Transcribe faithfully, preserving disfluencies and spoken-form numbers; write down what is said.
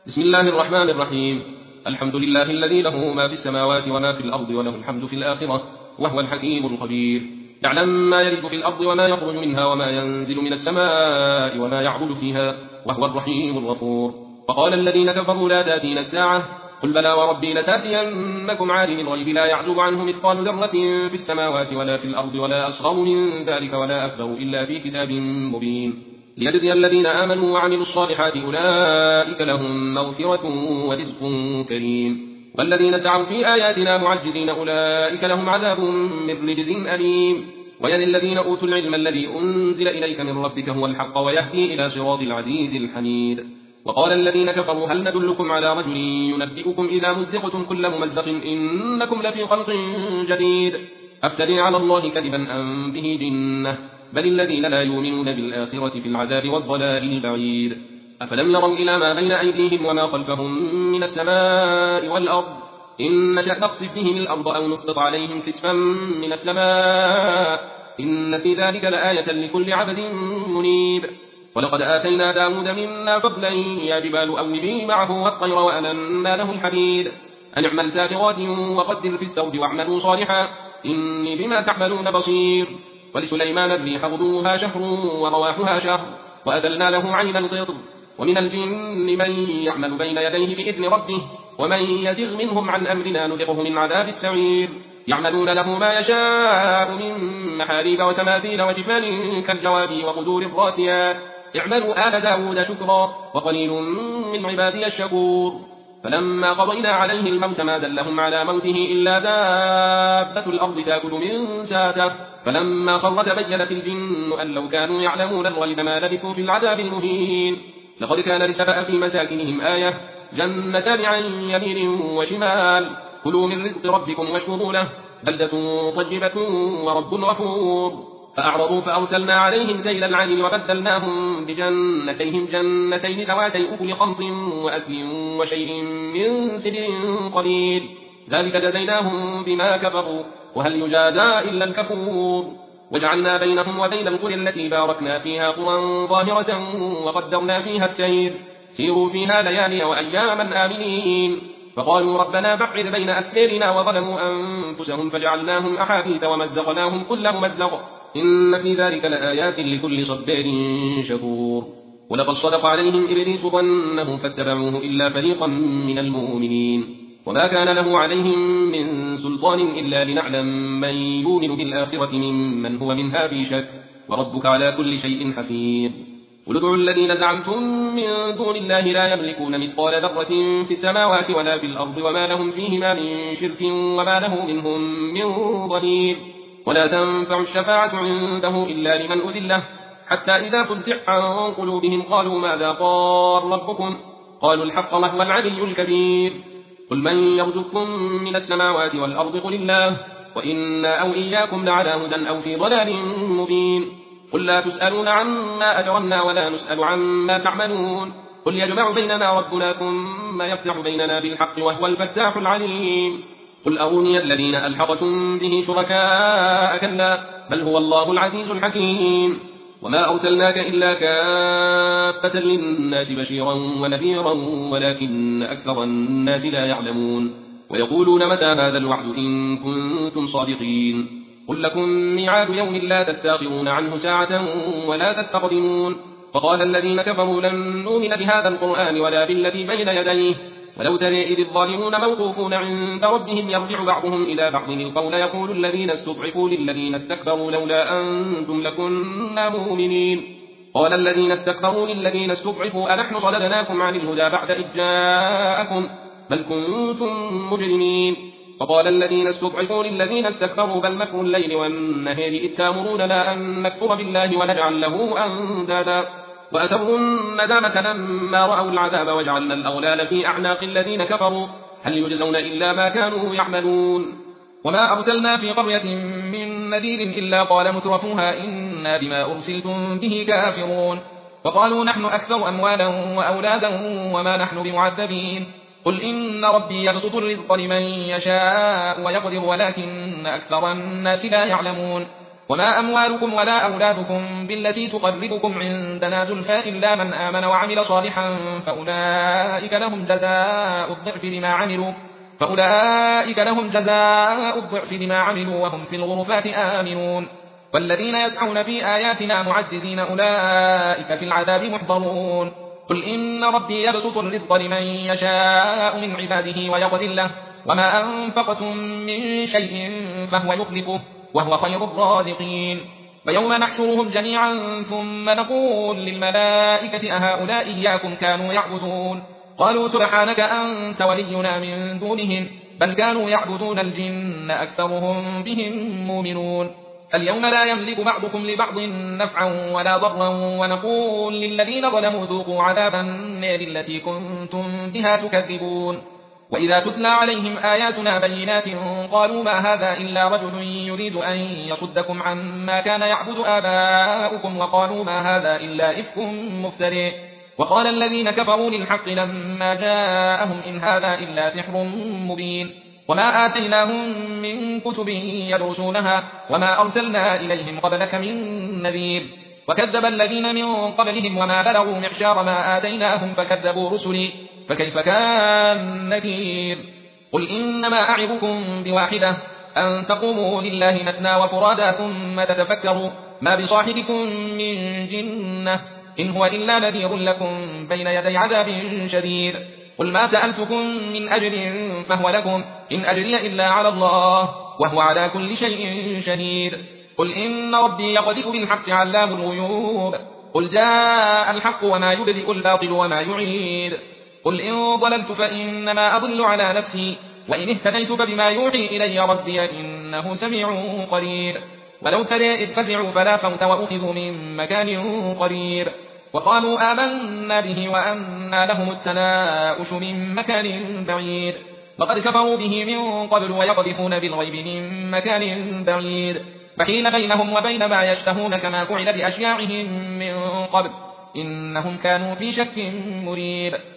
بسم الله الرحمن الرحيم. الحمد لله الذي له ما في السماوات وما في الأرض وله الحمد في الآخرة وهو الحكيم الخبير. يعلم ما يلج في الأرض وما يخرج منها وما ينزل من السماء وما يعبد فيها وهو الرحيم الغفور. وقال الذين كفروا لا تأتينا الساعة قل بلى وربي لتأتينكم عالم الغيب لا يعزب عنه مثقال ذرة في السماوات ولا في الأرض ولا أصغر من ذلك ولا أكبر إلا في كتاب مبين ليجزي الذين آمنوا وعملوا الصالحات أولئك لهم مغفرة ورزق كريم. والذين سعوا في آياتنا معجزين أولئك لهم عذاب من رجز أليم. ويل الذين أوتوا العلم الذي أنزل إليك من ربك هو الحق ويهدي إلى صراط العزيز الحميد. وقال الذين كفروا هل ندلكم على رجل ينبئكم إذا مزقتم كل ممزق إنكم لفي خلق جديد أفتري على الله كذبا أم به جنة بل الذين لا يؤمنون بالآخرة في العذاب والضلال البعيد. أفلم يروا إلى ما بين أيديهم وما خلفهم من السماء والأرض إن نشأ نقصف بهم الأرض أو نسقط عليهم كسفا من السماء إن في ذلك لآية لكل عبد منيب. ولقد آتينا داود منا فضلا يا جبال أوبي معه والطير وألنا له الحديد أن اعمل سابغات وقدر في السرد واعملوا صالحا إني بما تعملون بصير. ولسليمان الريح غدوها شهر ورواحها شهر وأزلنا له عين القطر. ومن الجن من يعمل بين يديه بإذن ربه ومن يزغ منهم عن أمرنا نذقه من عذاب السعير. يعملون له ما يشاء من محاريب وتماثيل وجفان كالجواب وقدور الراسيات اعملوا آل داود شكرا وقليل من عبادي الشكور. فلما قضينا عليه الموت ما دلهم على موته إلا دابة الأرض تأكل من ساته فلما خر تبينت الجن أن لو كانوا يعلمون الغيب ما لبثوا في العذاب المهين. لقد كان لسبأ في مساكنهم آية جنتان عن يمين وشمال كلوا من رزق ربكم واشكروا له بلدة طيبة ورب غفور. فأعرضوا فأرسلنا عليهم سيل العرم وبدلناهم بجنتيهم جنتين ذواتي أكل خمط وأكل وشيء من سدر قليل ذلك جزيناهم بما كفروا وهل يجازى إلا الكفور. وجعلنا بينهم وبين القرى التي باركنا فيها قرى ظاهرة وقدرنا فيها السير سيروا فيها ليالي وأياما آمنين. فقالوا ربنا بعد بين أسفارنا وظلموا أنفسهم فجعلناهم أحاديث ومزقناهم كل ممزق إن في ذلك لآيات لكل صبار شكور. ولقد صدق عليهم إبليس ظنه فاتبعوه إلا فريقا من المؤمنين وما كان له عليهم من سلطان إلا لنعلم من يؤمن بالآخرة ممن هو منها في شك وربك على كل شيء حفيظ. قل ادعوا الذين زعمتم من دون الله لا يملكون مثقال ذرة في السماوات ولا في الأرض وما لهم فيهما من شرك وما له منهم من ظهير. ولا تنفع الشفاعة عنده إلا لمن أذن له حتى إذا فزع عن قلوبهم قالوا ماذا قال ربكم قالوا الحق وهو العلي الكبير. قل من يرزقكم من السماوات والأرض قل الله وإنا أو إياكم لعلى هدى أو في ضلال مبين. قل لا تسألون عما أجرمنا ولا نسأل عما تعملون قل يجمع بيننا ربنا ثم يفتح بيننا بالحق وهو الفتاح العليم. قل أروني الذين ألحقتم به شركاء كلا بل هو الله العزيز الحكيم. وما أرسلناك إلا كافة للناس بشيرا ونذيرا ولكن أكثر الناس لا يعلمون. ويقولون متى هذا الوعد إن كنتم صادقين قل لكم ميعاد يوم لا تستأخرون عنه ساعة ولا تستقدمون. وقال الذين كفروا لن نؤمن بهذا القرآن ولا بالذي بين يديه ولو ترى إذ الظالمون موقوفون عند ربهم يرجع بعضهم إلى بعض القول يقول الذين استضعفوا للذين استكبروا لولا أنتم لكنا مؤمنين قال الذين استكبروا للذين استضعفوا أنحن صددناكم عن الهدى بعد إذ جاءكم بل كنتم مجرمين. وقال الذين استضعفوا للذين استكبروا بل مكر الليل والنهار إذ تأمروننا أن نكفر بالله ونجعل له أندادا وأسروا الندامة لما رأوا العذاب وجعلنا الأغلال في أعناق الذين كفروا هل يجزون إلا ما كانوا يعملون. وما أرسلنا في قرية من نذير إلا قال مترفوها إنا بما أرسلتم به كافرون وقالوا نحن أكثر أموالا وأولادا وما نحن بمعذبين قل إن ربي يبسط الرزق لمن يشاء ويقدر ولكن أكثر الناس لا يعلمون. وما أموالكم ولا أولادكم بالتي تقربكم عندنا زلفى إلا من آمن وعمل صالحا فأولئك لهم جزاء الضعف بما عملوا فأولئك لهم جزاء الضعف بما عملوا وهم في الغرفات آمنون والذين يسعون في آياتنا معجزين أولئك في العذاب محضرون قل إن ربي يبسط الرزق لمن يشاء من عباده ويقدر له وما أنفقتم من شيء فهو يخلفه وهو خير الرازقين ويوم نحشرهم جميعا ثم نقول للملائكة أهؤلاء إياكم كانوا يعبدون قالوا سبحانك أنت ولينا من دونهم بل كانوا يعبدون الجن أكثرهم بهم مؤمنون اليوم لا يملك بعضكم لبعض نفعا ولا ضرا ونقول للذين ظلموا ذوقوا عذاب النار التي كنتم بها تكذبون وإذا تتلى عليهم آياتنا بينات قالوا ما هذا إلا رجل يريد أن يصدكم عما كان يعبد آباؤكم وقالوا ما هذا إلا إفك مفتري وقال الذين كفروا للحق لما جاءهم إن هذا إلا سحر مبين وما آتيناهم من كتب يدرسونها وما أرسلنا إليهم قبلك من نذير وكذب الذين من قبلهم وما بلغوا معشار ما آتيناهم فكذبوا رسلي فكيف كان نكير قل إنما أعظكم بواحدة أن تقوموا لله مثنى وفرادا ثم تتفكروا ما بصاحبكم من جنة إن هو إلا نذير لكم بين يدي عذاب شديد قل ما سألتكم من أجر فهو لكم إن أجري إلا على الله وهو على كل شيء شهيد قل إن ربي يقذف بالحق علام الغيوب قل جاء الحق وما يبدئ الباطل وما يعيد قل إن ضللت فإنما أضل على نفسي وإن اهتديت فبما يوحي إلي ربي إنه سميع قريب ولو ترى إذ فزعوا فلا فوت وأخذوا من مكان قريب وقالوا آمنا به وأنى لهم التناؤش من مكان بعيد وقد كفروا به من قبل ويقذفون بالغيب من مكان بعيد فحيل بينهم وبين ما يشتهون كما فعل بأشياعهم من قبل إنهم كانوا في شك مريب